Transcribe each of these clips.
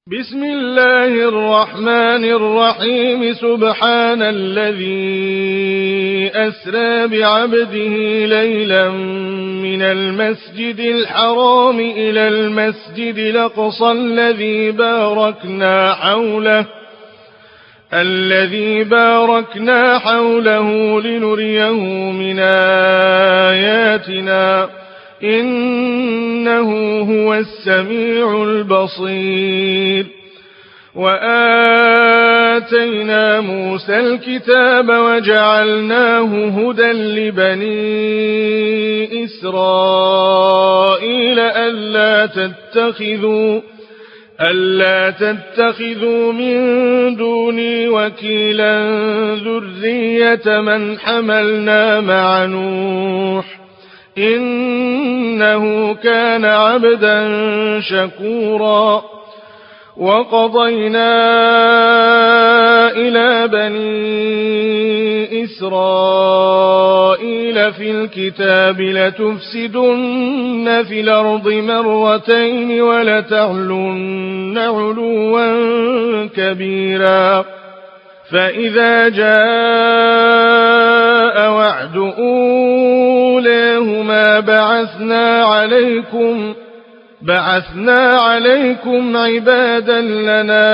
بسم الله الرحمن الرحيم سبحان الذي أسرى بعبده ليلا من المسجد الحرام إلى المسجد الأقصى الذي باركنا حوله لنريه من آياتنا إنه هو السميع البصير. وآتينا موسى الكتاب وجعلناه هدى لبني إسرائيل ألا تتخذوا من دوني وكيلا ذرية من حملنا مع نوح إنه كان عبدا شكورا. وقضينا إلى بني إسرائيل في الكتاب لتفسدن في الأرض مرتين ولتعلن علوا كبيرا. فإذا جاء وعد أولاهما بعثنا عليكم عبادا لنا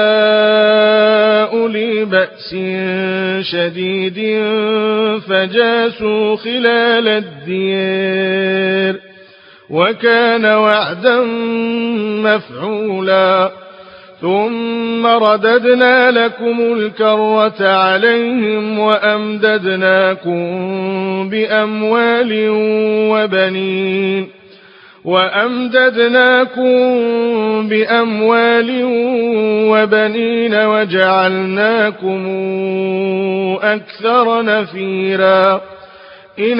أولي بأس شديد فجاسوا خلال الديار وكان وعدا مفعولا. ثم رددنا لكم الكرة عليهم وأمددناكم بأموال وبنين وجعلناكم أكثر نفيرا. إن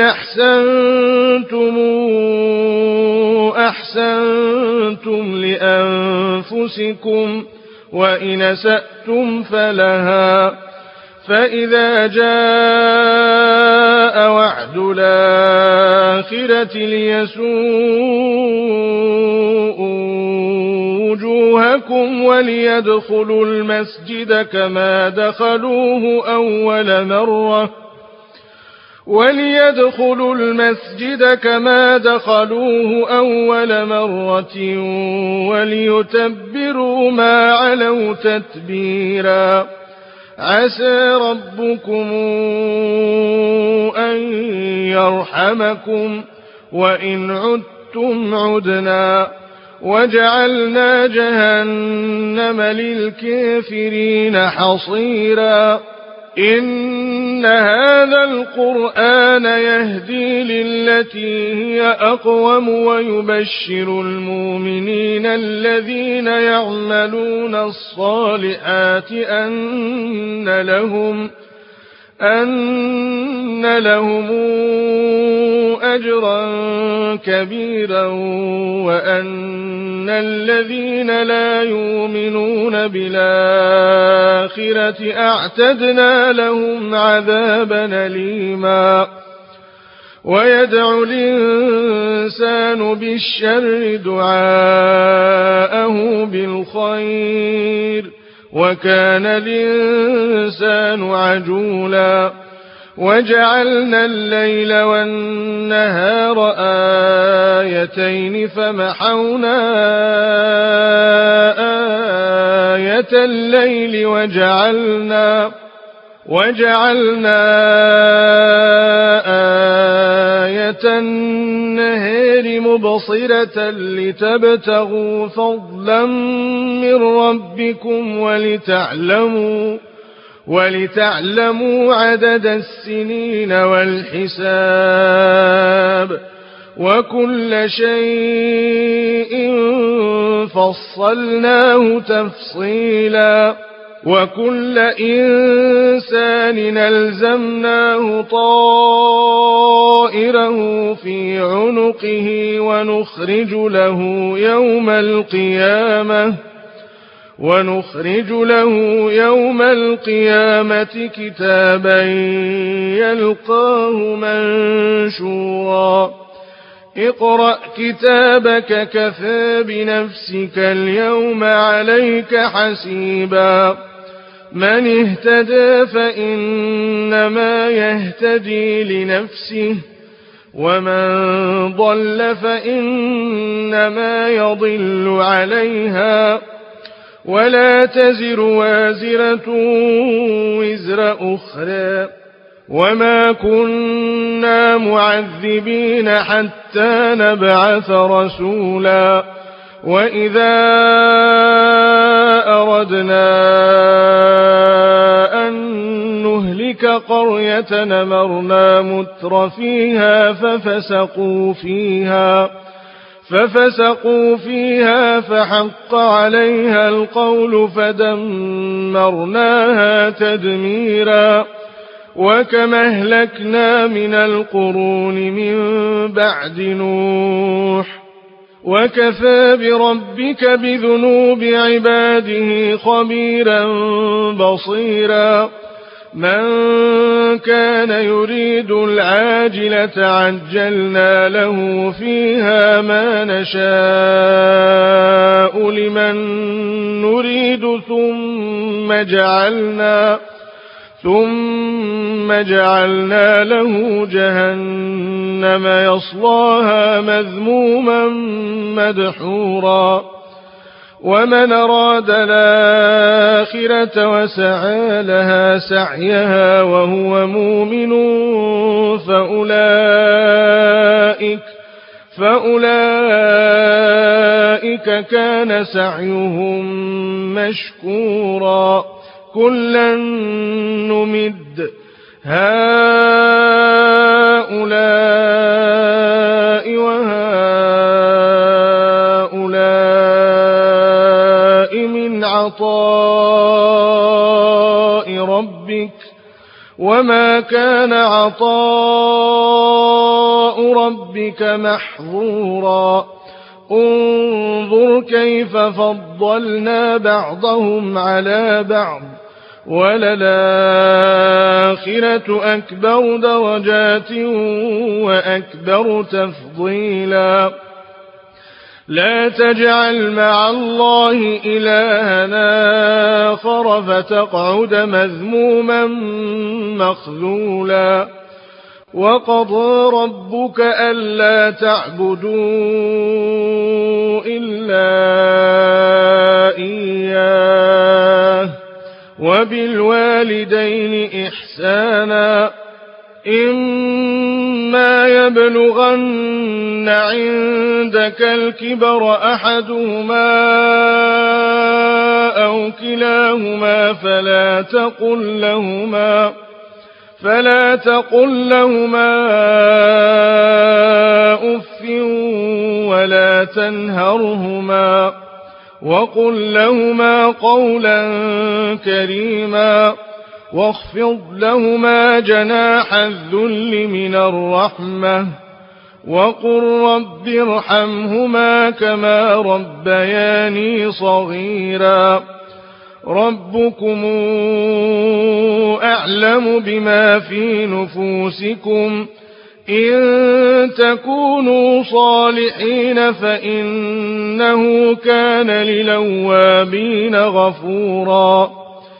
أحسنتم لأنفسكم وإن أسأتم فلها. فإذا جاء وعد الآخرة ليسوءوا وجوهكم وليدخلوا المسجد كما دخلوه أول مرة وليتبروا ما علوا تتبيرا. عسى ربكم أن يرحمكم وإن عدتم عدنا. وجعلنا جهنم للكافرين حصيرا. إن هذا القرآن يهدي للتي هي أقوم ويبشر المؤمنين الذين يعملون الصالحات أن لهم أجرا كبيرا وأن الذين لا يؤمنون بالآخرة أعتدنا لهم عذابا أليما. ويدعو الإنسان بالشر دعاءه بالخير وكان الإنسان عجولا. وجعلنا الليل والنهار آيتين فمحونا آية الليل وجعلنا آية النهار مبصرة لتبتغوا فضلا من ربكم ولتعلموا عدد السنين والحساب وكل شيء فصلناه تفصيلا. وكل إنسان ألزمناه طائره في عنقه ونخرج له يوم القيامة كتابا يلقاه منشورا. اقرأ كتابك كفى بنفسك اليوم عليك حسيبا من اهتدى فإنما يهتدي لنفسه ومن ضل فإنما يضل عليها ولا تزر وازرة وزر أخرى وما كنا معذبين حتى نبعث رسولا وإذا أردنا أن نهلك قرية أمرنا متر فيها ففسقوا فيها فحق عليها القول فدمرناها تدميرا وكما أهلكنا من القرون من بعد نوح وكفى بربك بذنوب عباده خبيرا بصيرا من كان يريد العاجلة عجلنا له فيها ما نشاء لمن نريد ثم جعلنا له جهنم يصلاها مذموما مدحورا ومن أراد الآخرة وسعى لها سعيها وهو مؤمن فأولئك كان سعيهم مشكورا كلا نمد هؤلاء وهؤلاء من عطاء ربك وما كان عطاء ربك محظورا انظر كيف فضلنا بعضهم على بعض وللآخرة أكبر درجات وأكبر تفضيلا لا تجعل مع الله إلها آخر فتقعد مذموما مخذولا وقضى ربك ألا تعبدوا إلا إياه وبالوالدين إحسانا إما يبلغن عندك الكبر أحدهما أو كلاهما فلا تقل لهما أف ولا تنهرهما وقل لهما قولا كريما واخفض لهما جناح الذل من الرحمة وقل رب ارحمهما كما ربياني صغيرا ربكم أعلم بما في نفوسكم إن تكونوا صالحين فإنه كان للأوابين غفورا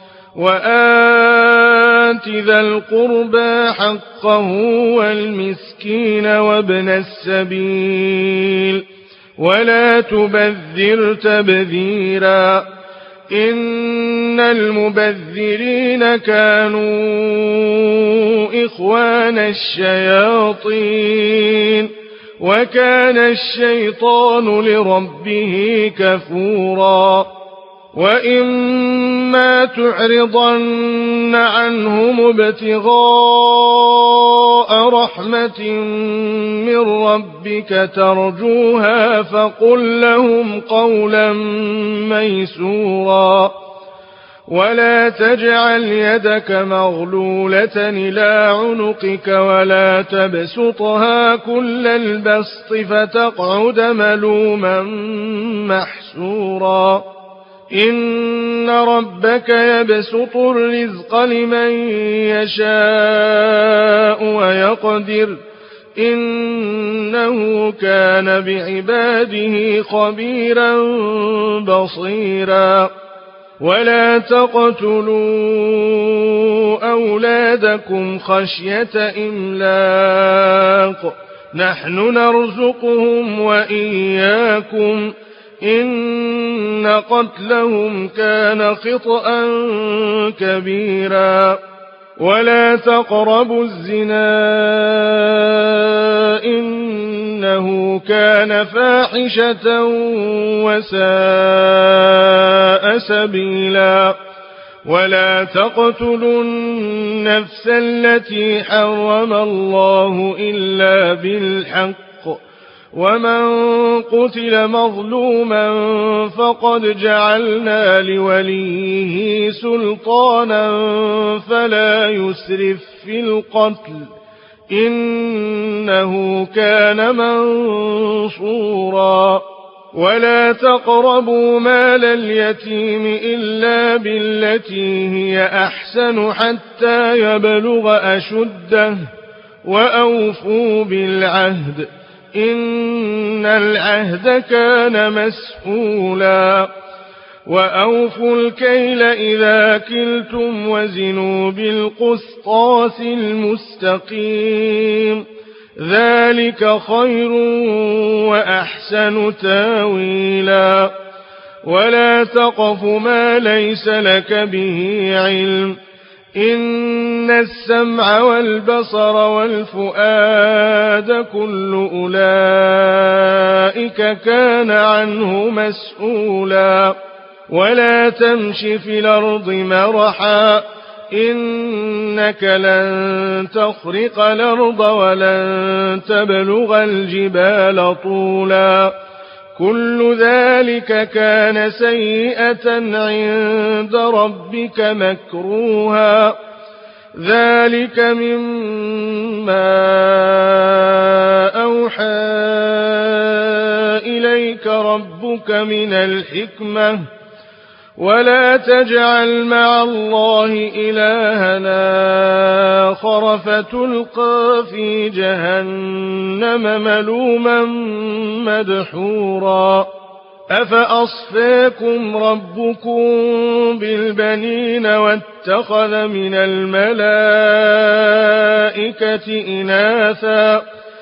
وآت ذا القربى حقه والمسكين وابن السبيل ولا تبذر تبذيرا إن المبذرين كانوا إخوان الشياطين وكان الشيطان لربه كفورا وإما تعرضن عنهم ابتغاء رحمة من ربك ترجوها فقل لهم قولا ميسورا ولا تجعل يدك مغلولة إلى عنقك ولا تبسطها كل البسط فتقعد ملوما محسورا إن ربك يبسط الرزق لمن يشاء ويقدر إنه كان بعباده خبيرا بصيرا ولا تقتلوا أولادكم خشية إملاق نحن نرزقهم وإياكم إن قتلهم كان خطأ كبيرا ولا تقربوا الزنا إنه كان فاحشة وساء سبيلا ولا تقتلوا النفس التي حرم الله إلا بالحق ومن قتل مظلوما فقد جعلنا لوليه سلطانا فلا يسرف في القتل إنه كان منصورا ولا تقربوا مال اليتيم إلا بالتي هي أحسن حتى يبلغ أشده وأوفوا بالعهد إن العهد كان مسئولا وأوفوا الكيل إذا كلتم وزنوا بالقسطاس المستقيم ذلك خير وأحسن تاويلا ولا تقف ما ليس لك به علم إن السمع والبصر والفؤاد كل أولئك كان عنه مسؤولا ولا تمش في الأرض مرحا إنك لن تخرق الأرض ولن تبلغ الجبال طولا كل ذلك كان سيئة عند ربك مكروها ذلك مما أوحى إليك ربك من الحكمة ولا تجعل مع الله إلهنا آخر فتلقى في جهنم ملوما مدحورا أفأصفاكم ربكم بالبنين واتخذ من الملائكة إناثا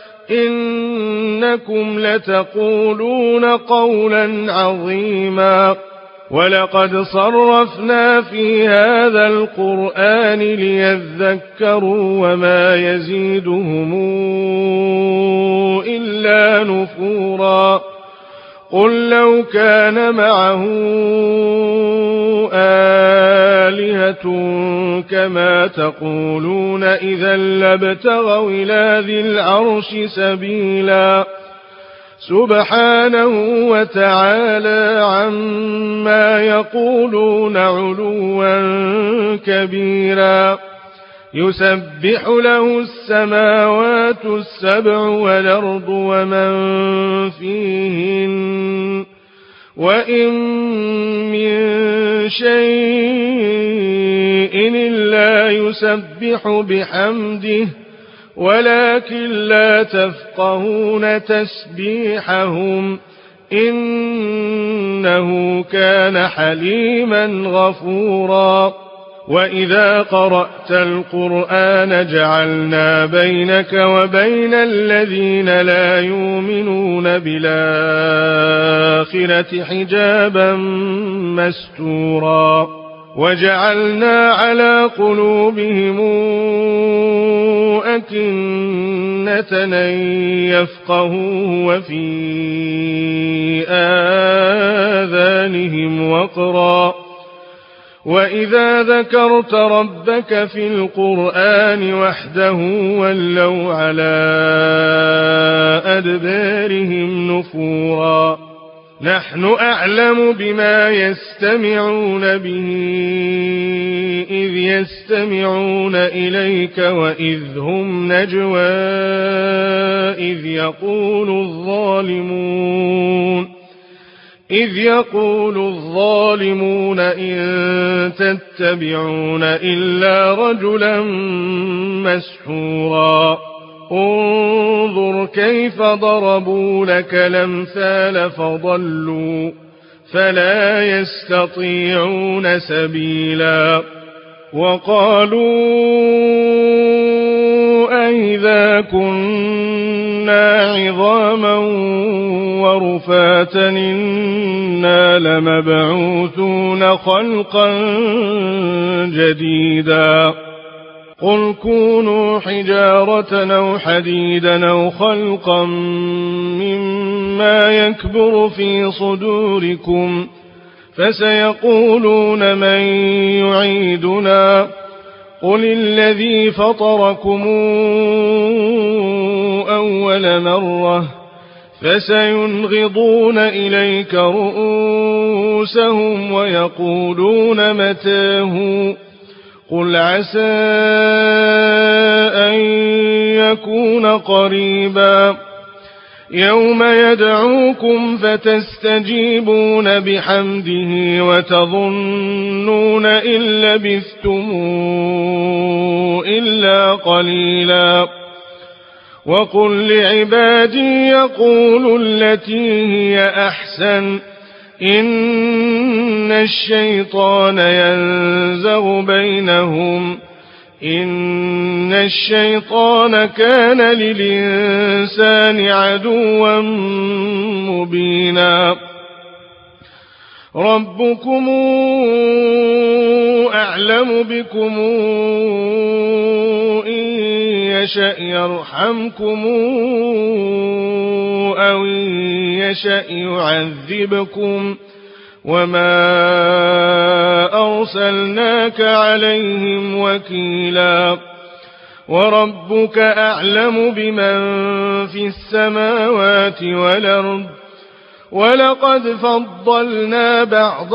إنكم لتقولون قولا عظيما ولقد صرفنا في هذا القرآن ليذكروا وما يزيدهم إلا نفورا قل لو كان معه آلهة كما تقولون إذا لابتغوا إلى ذي العرش سبيلا سبحانه وتعالى عما يقولون علوا كبيرا يسبح له السماوات السبع والأرض ومن فيهن وإن من شيء إلا يسبح بحمده ولكن لا تفقهون تسبيحهم إنه كان حليما غفورا وإذا قرأت القرآن جعلنا بينك وبين الذين لا يؤمنون بالآخرة حجابا مستورا وجعلنا على قلوبهم أكنة أن يفقهوا وفي آذانهم وقرا وإذا ذكرت ربك في القرآن وحده ولوا على أدبارهم نفورا نحن أعلم بما يستمعون به إذ يستمعون إليك وإذ هم نجوى إذ يقول الظالمون إن تتبعون إلا رجلا مسحورا انظر كيف ضربوا لك الأمثال فضلوا فلا يستطيعون سبيلا وقالوا أئذا كنا عظاما ورفاتا إنا لمبعوثون خلقا جديدا قل كونوا حجارة أو حديدا أو خلقا مما يكبر في صدوركم فسيقولون من يعيدنا قل الذي فطركم أول مرة فسينغضون إليك رؤوسهم ويقولون متاه قل عسى أن يكون قريبا يوم يدعوكم فتستجيبون بحمده وتظنون إن لبثتم إلا قليلا وقل لعبادي يقولوا التي هي أحسن إن الشيطان ينزغ بينهم إن الشيطان كان للإنسان عدوا مبينا ربكم أعلم بكم إن يشأ يرحمكم أو إن يشأ يعذبكم وما أرسلناك عليهم وكيلا وربك أعلم بمن في السماوات والأرض ولقد فضلنا بعض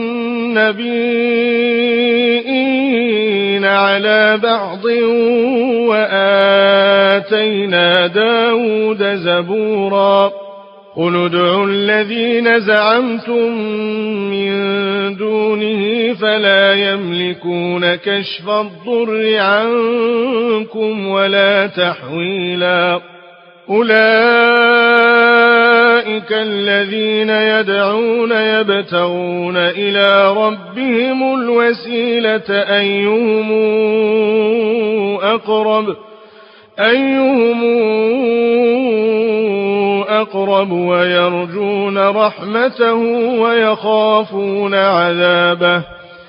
النبيين على بعض وآتينا داود زبورا قل ادعوا الذين زعمتم من دونه فلا يملكون كشف الضر عنكم ولا تحويلا أولئك الذين يدعون يبتغون إلى ربهم الوسيلة أيهم أقرب ويرجون رحمته ويخافون عذابه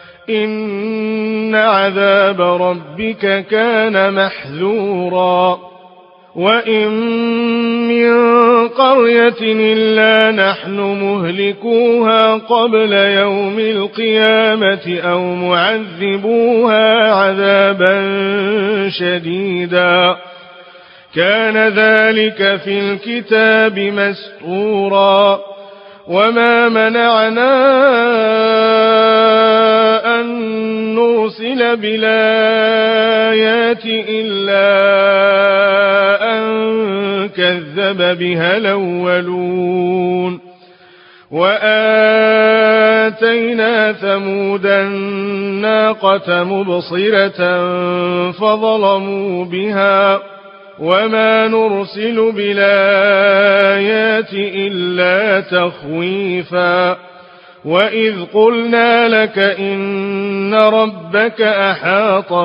إن عذاب ربك كان محذورا وإن من قرية إلا نحن مهلكوها قبل يوم القيامة أو معذبوها عذابا شديدا كان ذلك في الكتاب مسطورا وما منعنا أن نرسل بالآيات إلا أن كذب بها الأولون وآتينا ثمود الناقة مبصرة فظلموا بها وما نرسل بالآيات إلا تخويفا وإذ قلنا لك إن ربك أحاط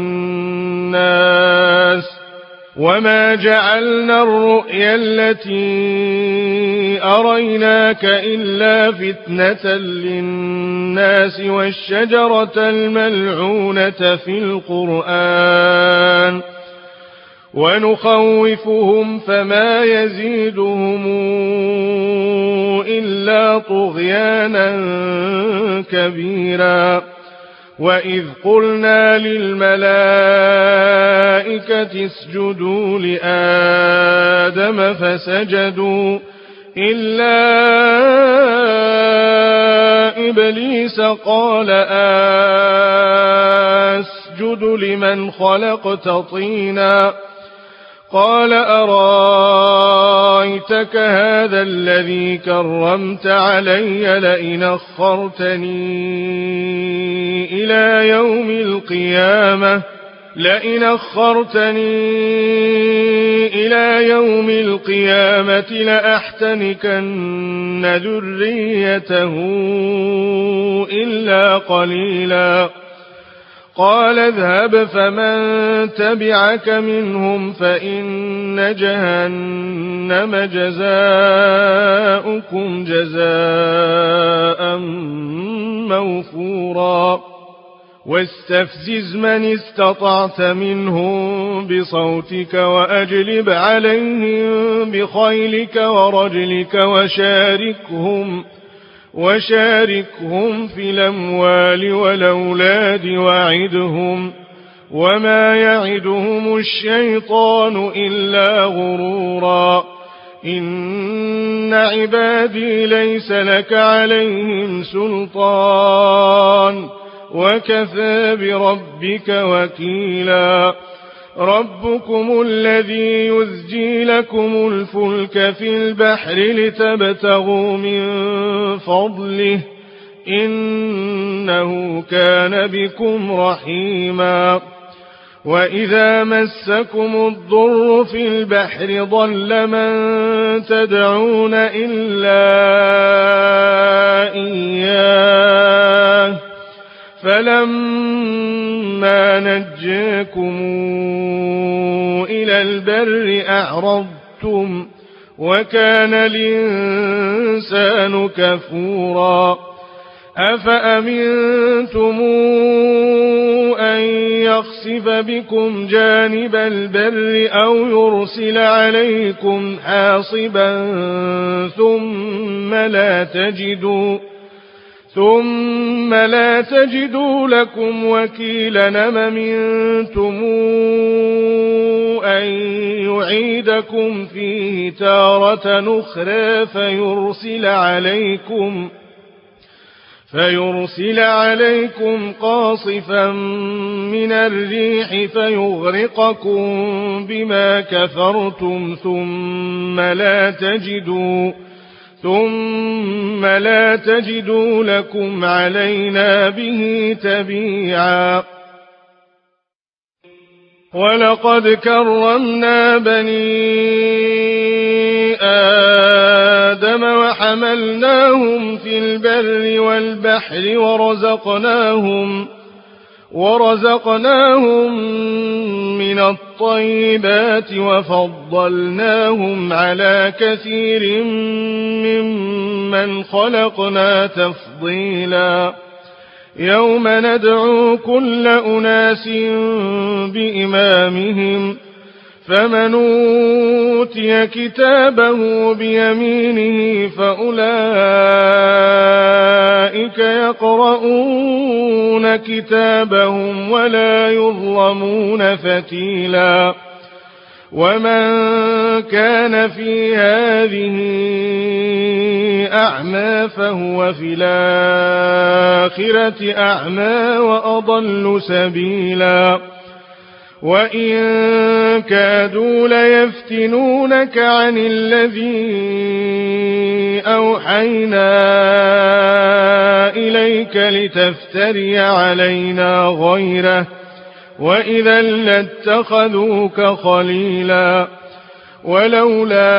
بالناس وما جعلنا الرؤيا التي أريناك إلا فتنة للناس والشجرة الملعونة في القرآن ونخوفهم فما يزيدهم إلا طغيانا كبيرا وإذ قلنا للملائكة اسجدوا لآدم فسجدوا إلا إبليس قال أسجد لمن خلقت طينا قال أرايتك هذا الذي كرمت علي لئن أخرتني إلى يوم القيامة لئن أخرتني إلى يوم القيامة لأحتنكن ذريته إلا قليلا قال اذهب فمن تبعك منهم فإن جهنم جزاؤكم جزاء موفورا واستفزز من استطعت منهم بصوتك وأجلب عليهم بخيلك ورجلك وشاركهم في الأموال والأولاد وعدهم وما يعدهم الشيطان إلا غرورا إن عبادي ليس لك عليهم سلطان وكفى بربك وكيلا ربكم الذي يزجي لكم الفلك في البحر لتبتغوا من فضله إنه كان بكم رحيما وإذا مسكم الضر في البحر ضل من تدعون إلا إياه فلما نجاكم إلى البر أعرضتم وكان الإنسان كفورا أفأمنتم أن يخسف بكم جانب البر أو يرسل عليكم حاصبا ثم لا تجدوا لكم وكيلا أم أمنتم أن يعيدكم فيه تارة أخرى فيرسل عليكم قاصفا من الريح فيغرقكم بما كفرتم ثم لا تجدوا لكم علينا به تبيعا ولقد كرمنا بني آدم وحملناهم في البر والبحر ورزقناهم من الطيبات وفضلناهم على كثير ممن خلقنا تفضيلا يوم ندعو كل أناس بإمامهم فمن أوتي كتابه بيمينه فأولئك يقرؤون كتابهم ولا يظلمون فتيلا ومن كان في هذه أعمى فهو في الآخرة أعمى وأضل سبيلا وإن كادوا ليفتنونك عن الذي أوحينا إليك لتفتري علينا غيره وإذا لاتخذوك خليلا ولولا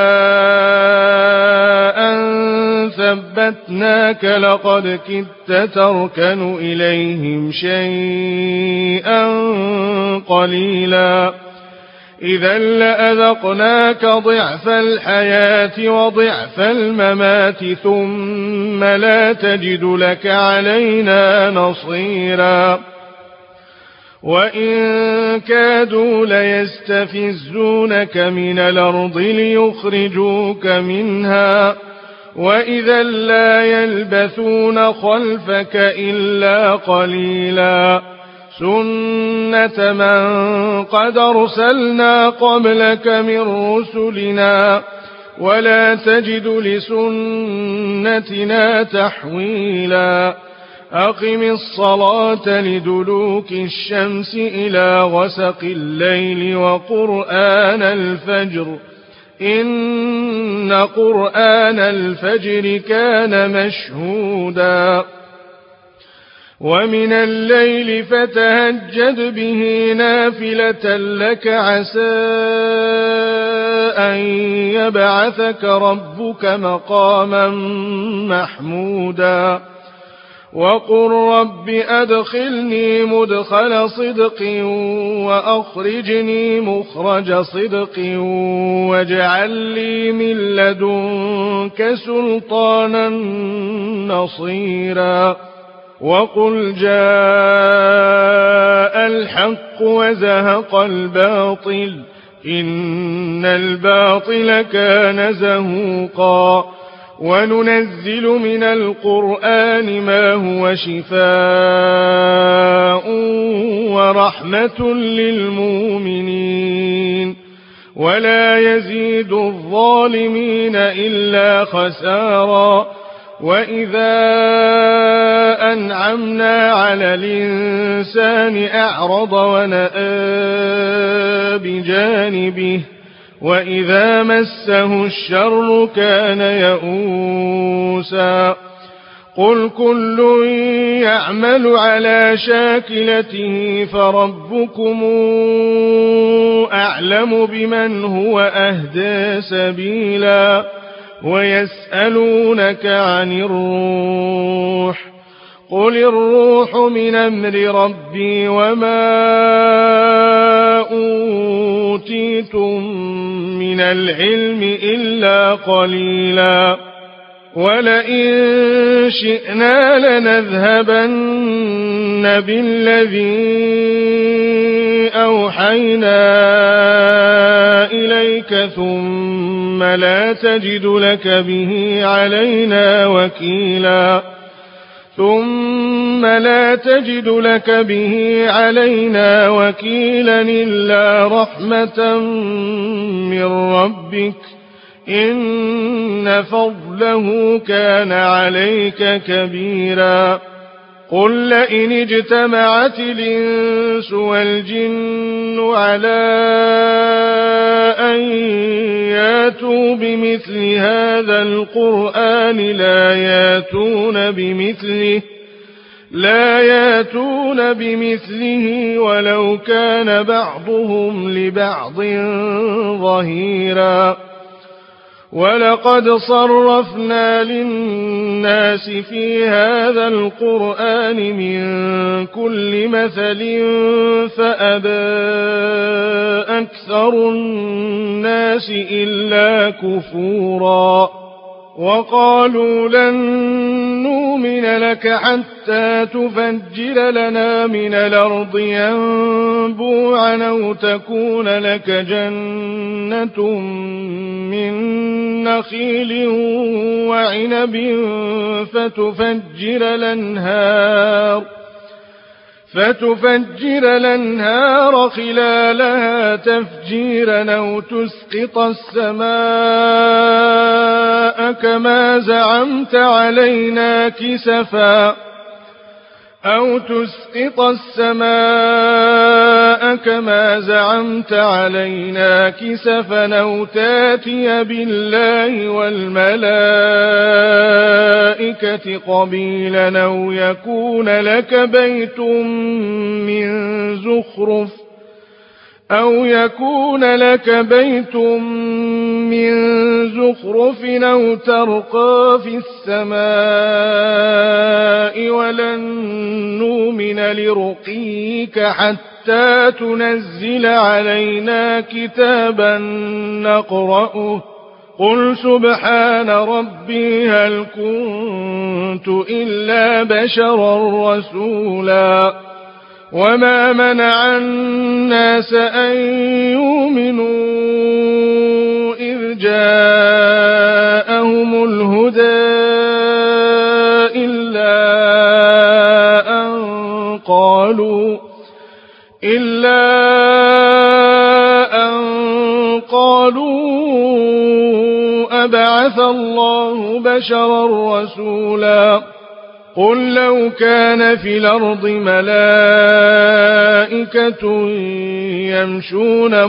أن ثبتناك لقد كدت تركن إليهم شيئا قليلا إذا لأذقناك ضعف الحياة وضعف الممات ثم لا تجد لك علينا نصيرا وإن كادوا ليستفزونك من الأرض ليخرجوك منها وإذا لا يلبثون خلفك إلا قليلا سنة من قد أرسلنا قبلك من رسلنا ولا تجد لسنتنا تحويلا أقم الصلاة لدلوك الشمس إلى غسق الليل وقرآن الفجر إن قرآن الفجر كان مشهودا ومن الليل فتهجد به نافلة لك عسى أن يبعثك ربك مقاما محمودا وقل رب أدخلني مدخل صدق وأخرجني مخرج صدق واجعل لي من لدنك سلطانا نصيرا وقل جاء الحق وزهق الباطل إن الباطل كان زهوقا وننزل من القرآن ما هو شفاء ورحمة للمؤمنين ولا يزيد الظالمين إلا خسارا وإذا أنعمنا على الإنسان أعرض ونأى بجانبه وإذا مسه الشر كان يئوسا قل كل يعمل على شاكلته فربكم أعلم بمن هو أهدى سبيلا ويسألونك عن الروح قل الروح من أمر ربي وما أوتيتم من العلم إلا قليلا ولئن شئنا لنذهبن بالذي أوحينا إليك ثم لا تجد لك به علينا وكيلا إلا رحمة من ربك إن فضله كان عليك كبيرا قل لئن اجتمعت الإنس والجن على أن ياتوا بمثل هذا القرآن لا ياتون بمثله ولو كان بعضهم لبعض ظهيرا ولقد صرفنا للناس في هذا القرآن من كل مثل فأبى أكثر الناس إلا كفورا وقالوا لن نؤمن لك حتى تفجر لنا من الأرض ينبوعا أو تكون لك جنة من نخيل وعنب فتفجر الأنهار خلالها تفجيرا أو تسقط السماء كما زعمت علينا كسفا أو تاتي بالله والملائكة قبيلا أو يكون لك بيت من زخرف أو ترقى في السماء ولن نؤمن لرقيك حتى تنزل علينا كتابا نقرأه قل سبحان ربي هل كنت إلا بشرا رسولا وما منع الناس أن يؤمنوا إذ جاءهم الهدى إلا أن قالوا أبعث الله بشرا رسولا قل لو كان في الأرض ملائكة يمشون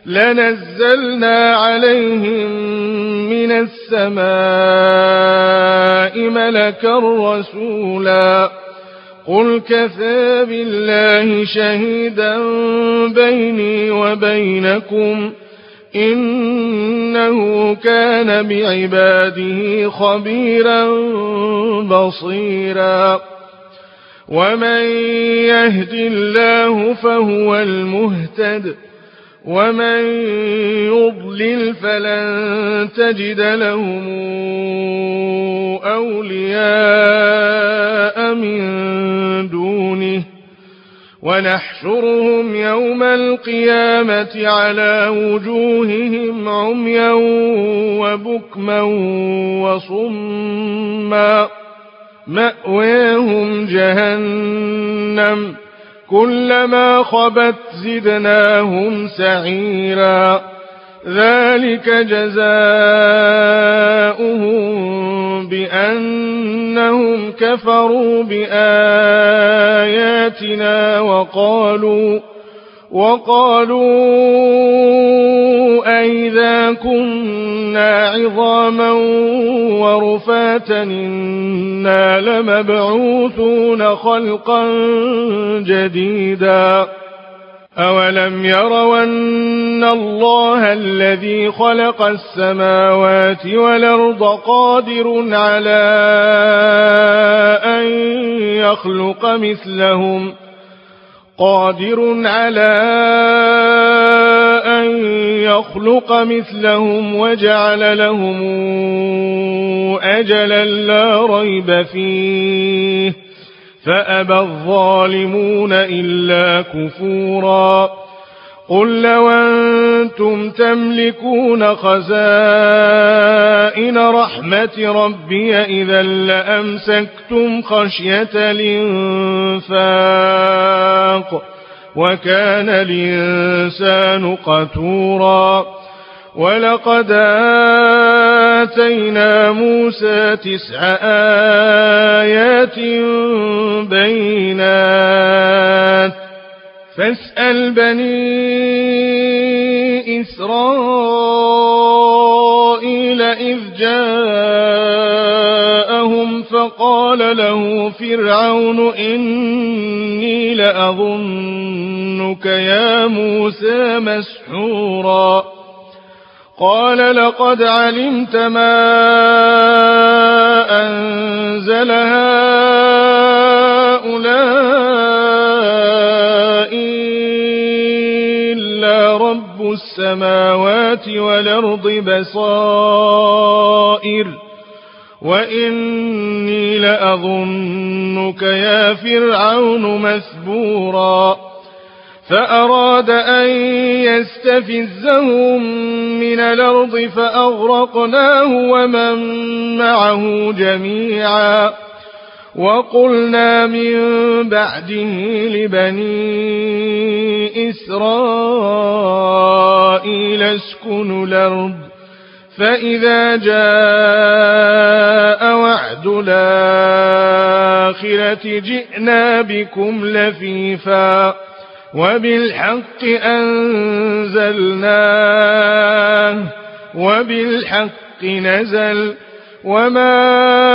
لنزلنا عليهم من السماء ملكا رسولا قل كفى بالله شهيدا بيني وبينكم إنه كان بعباده خبيرا بصيرا ومن يهد الله فهو المهتد ومن يضلل فلن تجد لهم أولياء من دونه ونحشرهم يوم القيامة على وجوههم عميا وبكما وصما مأواهم جهنم كلما خبت زدناهم سعيرا ذلك جزاؤهم بأنهم كفروا بآياتنا وقالوا أئذا كنا عظاما ورفاتا إنا لمبعوثون خلقا جديدا أولم يروا أن الله الذي خلق السماوات والأرض قادر على أن يخلق مثلهم وجعل لهم أجلا لا ريب فيه فأبى الظالمون إلا كفورا قل لو أنتم تملكون خزائن رحمة ربي إذا لأمسكتم خشية الإنفاق وكان الإنسان قتورا ولقد آتينا موسى 9 آيات بينات فاسأل بني إسرائيل إذ جاءهم فقال له فرعون إني لأظنك يا موسى مسحورا قال لقد علمت ما أنزل هؤلاء إلا رب السماوات والأرض بصائر وإني لأظنك يا فرعون مثبورا فأراد أن يستفزهم من الأرض فأغرقناه ومن معه جميعا وقلنا من بعده لبني إسرائيل اسكنوا الأرض فإذا جاء وعد الآخرة جئنا بكم لفيفا وبالحق أنزلناه وبالحق نزل وما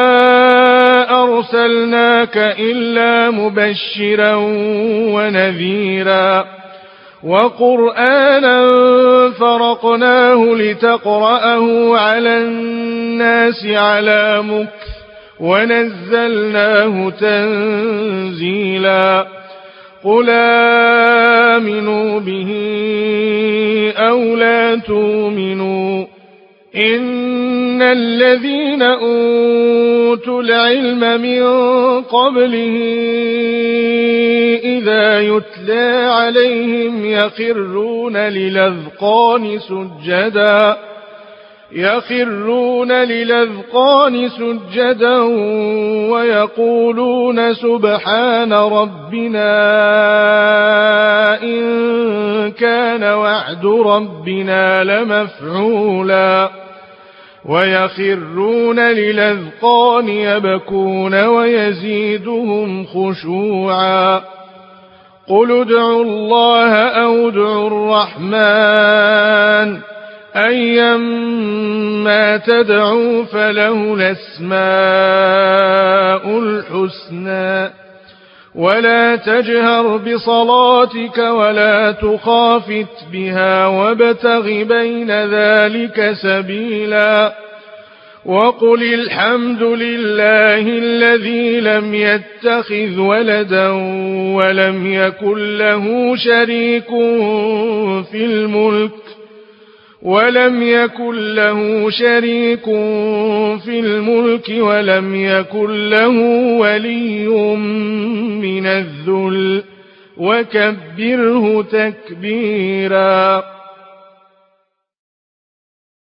أرسلناك إلا مبشرا ونذيرا وقرآنا فرقناه لتقرأه على الناس على مكث ونزلناه تنزيلا قل آمنوا به أو لا تؤمنوا إن الذين أوتوا العلم من قبله إذا يتلى عليهم يخرون للأذقان سجدا ويقولون سبحان ربنا إن كان وعد ربنا لمفعولا ويخرون للأذقان يبكون ويزيدهم خشوعا قل ادعوا الله أو ادعوا الرحمن أيما تدعوا فله الأسماء الحسنى ولا تجهر بصلاتك ولا تخافت بها وابتغ بين ذلك سبيلا وقل الحمد لله الذي لم يتخذ ولدا ولم يكن له شريك في الملك ولم يكن له ولي من الذل وكبره تكبيرا.